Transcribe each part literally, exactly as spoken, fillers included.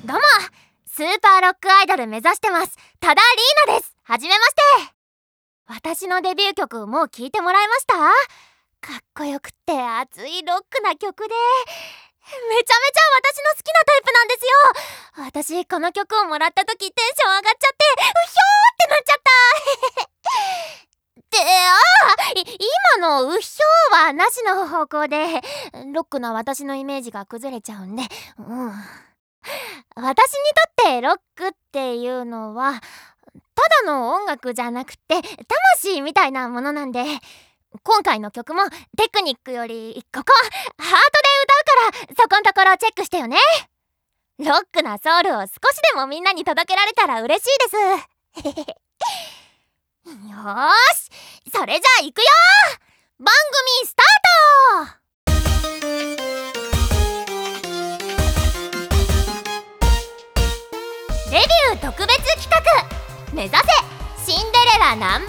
どうも、スーパーロックアイドル目指してます多田リーナです。はじめまして。私のデビュー曲もう聴いてもらいました？かっこよくって熱いロックな曲でめちゃめちゃ私の好きなタイプなんですよ。私この曲をもらった時テンション上がっちゃってうひょーってなっちゃったで、あー今のうひょーはなしの方向でロックな私のイメージが崩れちゃうんで、うん私にとってロックっていうのはただの音楽じゃなくて魂みたいなものなんで、今回の曲もテクニックよりここハートで歌うからそこんところチェックしてよね。ロックなソウルを少しでもみんなに届けられたら嬉しいですよーし、それじゃあ行くよー。番組スタート。デビュー特別企画、目指せシンデレラナンバーワ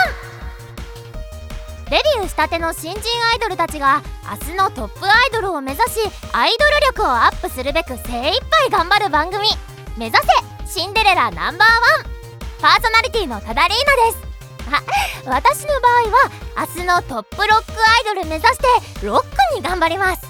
ン。デビューしたての新人アイドルたちが明日のトップアイドルを目指しアイドル力をアップするべく精一杯頑張る番組、目指せシンデレラナンバーワン。パーソナリティの多田リーナです。あ、私の場合は明日のトップロックアイドル目指してロックに頑張ります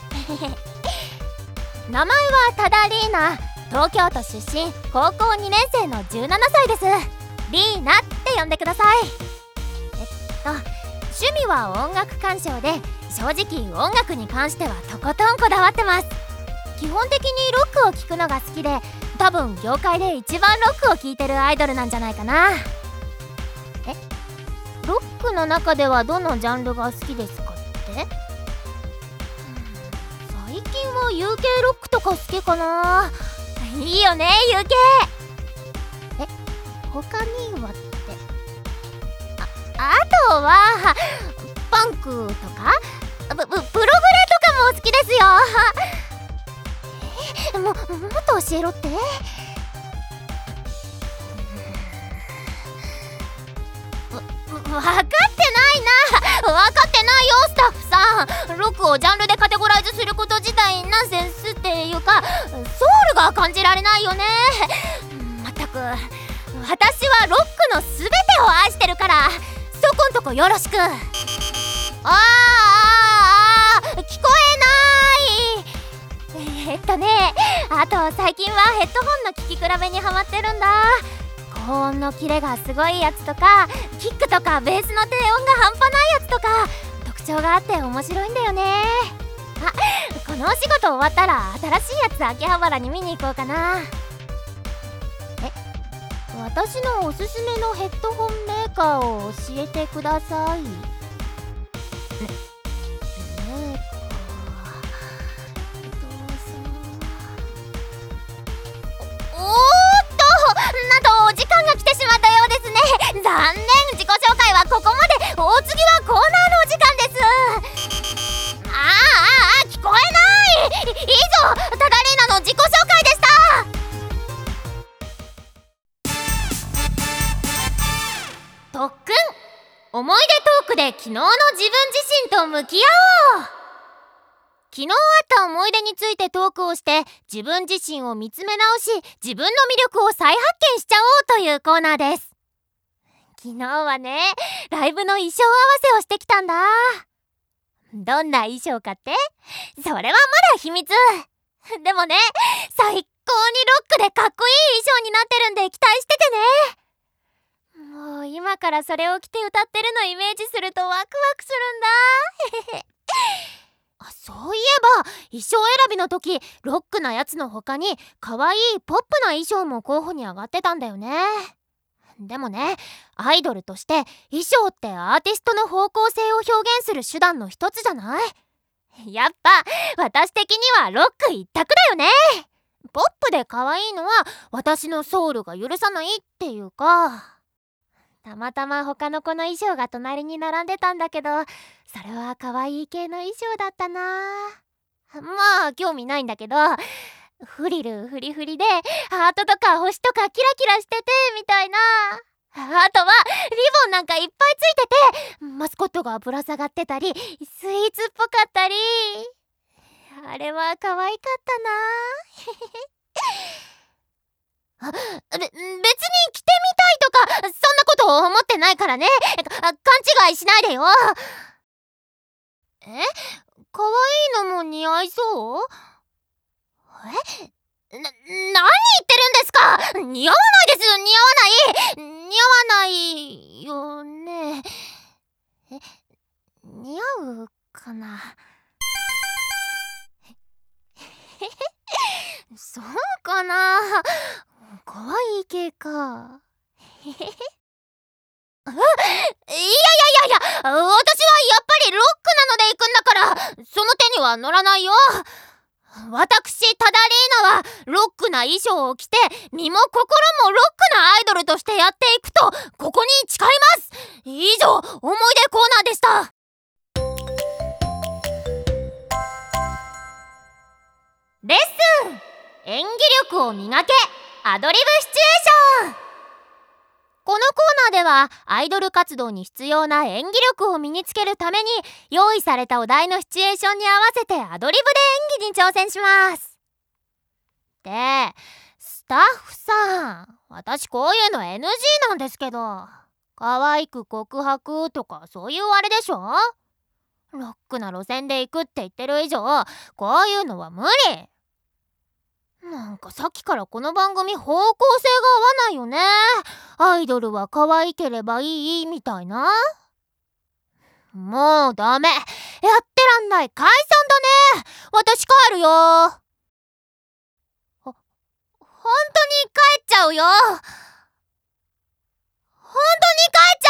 名前は多田リーナ、東京都出身、高校にねん生のじゅうななさいです。リーナって呼んでください。えっと趣味は音楽鑑賞で、正直音楽に関してはとことんこだわってます。基本的にロックを聴くのが好きで、多分業界で一番ロックを聴いてるアイドルなんじゃないかな。え、ロックの中ではどのジャンルが好きですかって？最近は ユーケー ロックとか好きかな。いいよね ユーケー。 え、他にはって、あ、あとはパンクとかプププログレとかも好きですよえ、も、もっと教えろって。わ分かってないな分かってないよスタッフさん。ロックをジャンルでカテゴライズすること自体ナンセンスっていうかソウルが感じられないよね。まったく私はロックの全てを愛してるからそこんとこよろしく。あーあーあー聞こえない。えっとね、あと最近はヘッドホンの聴き比べにハマってるんだ。高音のキレがすごいやつとかキックとかベースの低音が半端ないやつとか特徴があって面白いんだよね。あ、このお仕事終わったら新しいやつ秋葉原に見に行こうかな。え、私のおすすめのヘッドホンメーカーを教えてください。メーカー、おおーっと、なんとお時間が来てしまったようですね。残念、自己紹介はここまで。お次はコーナーのお時間です。あーあーあー聞こえない。以上、タダリーナの自己紹介でした。特訓、思い出トークで昨日の自分自身と向き合おう。昨日あった思い出についてトークをして自分自身を見つめ直し自分の魅力を再発見しちゃおうというコーナーです。昨日はね、ライブの衣装合わせをしてきたんだ。どんな衣装かって？それはまだ秘密。でもね、最高にロックでかっこいい衣装になってるんで期待しててね。もう今からそれを着て歌ってるのイメージするとワクワクするんだあ、そういえば衣装選びの時ロックなやつの他に可愛いポップな衣装も候補に上がってたんだよね。でもね、アイドルとして衣装ってアーティストの方向性を表現する手段の一つじゃない？やっぱ私的にはロック一択だよね。ポップで可愛いのは私のソウルが許さないっていうか、たまたま他の子の衣装が隣に並んでたんだけどそれは可愛い系の衣装だったな。まあ興味ないんだけど、フリルフリフリでハートとか星とかキラキラしててみたいな。あとはリボンなんかいっぱいついててマスコットがぶら下がってたりスイーツっぽかったり、あれは可愛かったなしないでよ。え、可愛いのも似合いそう？え、な、何言ってるんですか？似合わないです。似合わない似合わないよね。え、似合うかな。そうかな。可愛い系か。え、いやいやいやいや、私はやっぱりロックなので行くんだから、その手には乗らないよ。私タダリーナはロックな衣装を着て、身も心もロックなアイドルとしてやっていくと、ここに誓います。以上、思い出コーナーでした。レッスン、演技力を磨け、アドリブシチュエーション。このコーナーではアイドル活動に必要な演技力を身につけるために、用意されたお題のシチュエーションに合わせてアドリブで演技に挑戦します。で、スタッフさん、私こういうの エヌジー なんですけど、可愛く告白とかそういうあれでしょ？ロックな路線で行くって言ってる以上、こういうのは無理。なんかさっきからこの番組方向性が合わないよね。アイドルは可愛ければいいみたいな。もうダメ、やってらんない、解散だね。私帰るよ。ほ、本当に帰っちゃうよ。本当に帰っち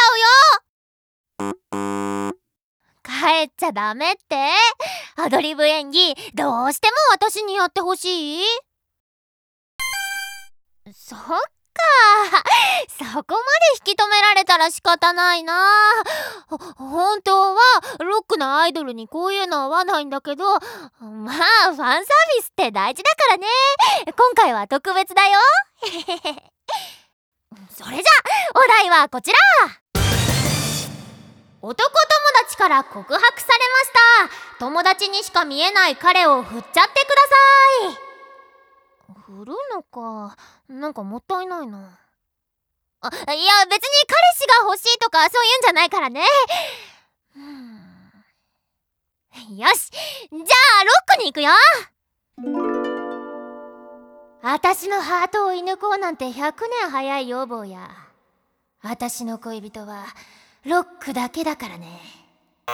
ゃうよ。帰っちゃダメって？アドリブ演技どうしても私にやってほしい？そっか、そこまで引き止められたら仕方ないな。ほ本当はロックなアイドルにこういうの合わないんだけど、まあファンサービスって大事だからね。今回は特別だよ。それじゃお題はこちら。男友達から告白されました。友達にしか見えない彼を振っちゃってください。振るのか、なんかもったいないな。あ、いや別に彼氏が欲しいとかそういうんじゃないからね。うん、よし、じゃあロックに行くよ。私のハートを射抜こうなんてひゃくねん早い要望や。私の恋人はロックだけだからね。え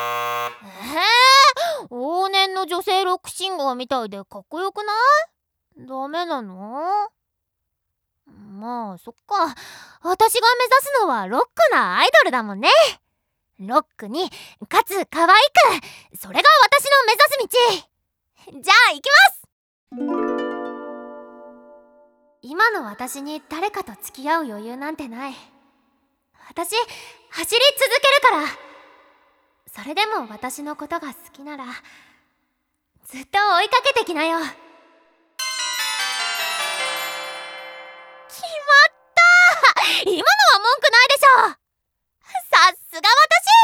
ー、往年の女性ロックシンガーみたいでかっこよくない？ダメなの？まあそっか、私が目指すのはロックなアイドルだもんね。ロックにかつ可愛く、それが私の目指す道。じゃあ行きます。今の私に誰かと付き合う余裕なんてない。私走り続けるから。それでも私のことが好きならずっと追いかけてきなよ。今のは文句ないでしょ。さすが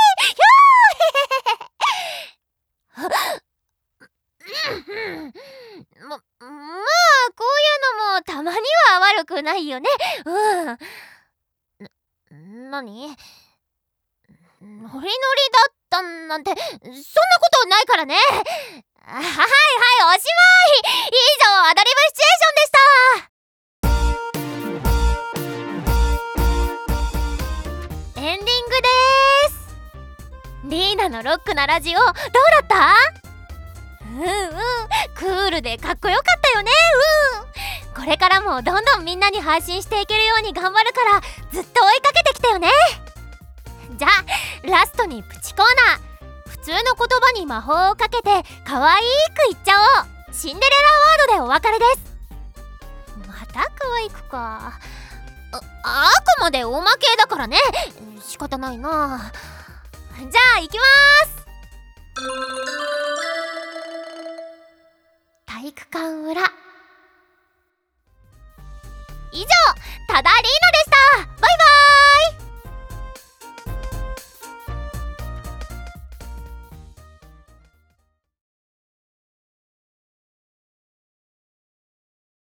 私。ま、まあこういうのもたまには悪くないよね。うん。な、なに？ノリノリだったなんてそんなことないからね。はいはい、おしまい。以上アドリブシチュエーションでした。エンディングでーす。リーナのロックなラジオどうだった？うんうん、クールでかっこよかったよね。うん、これからもどんどんみんなに配信していけるように頑張るから、ずっと追いかけてきたよね。じゃあラストにプチコーナー。普通の言葉に魔法をかけて可愛く言っちゃおう。シンデレラワードでお別れです。また可愛くか。あ, あくまでおまけだからね。仕方ないな。じゃあ行きまーす。体育館裏。以上、タダリーナです。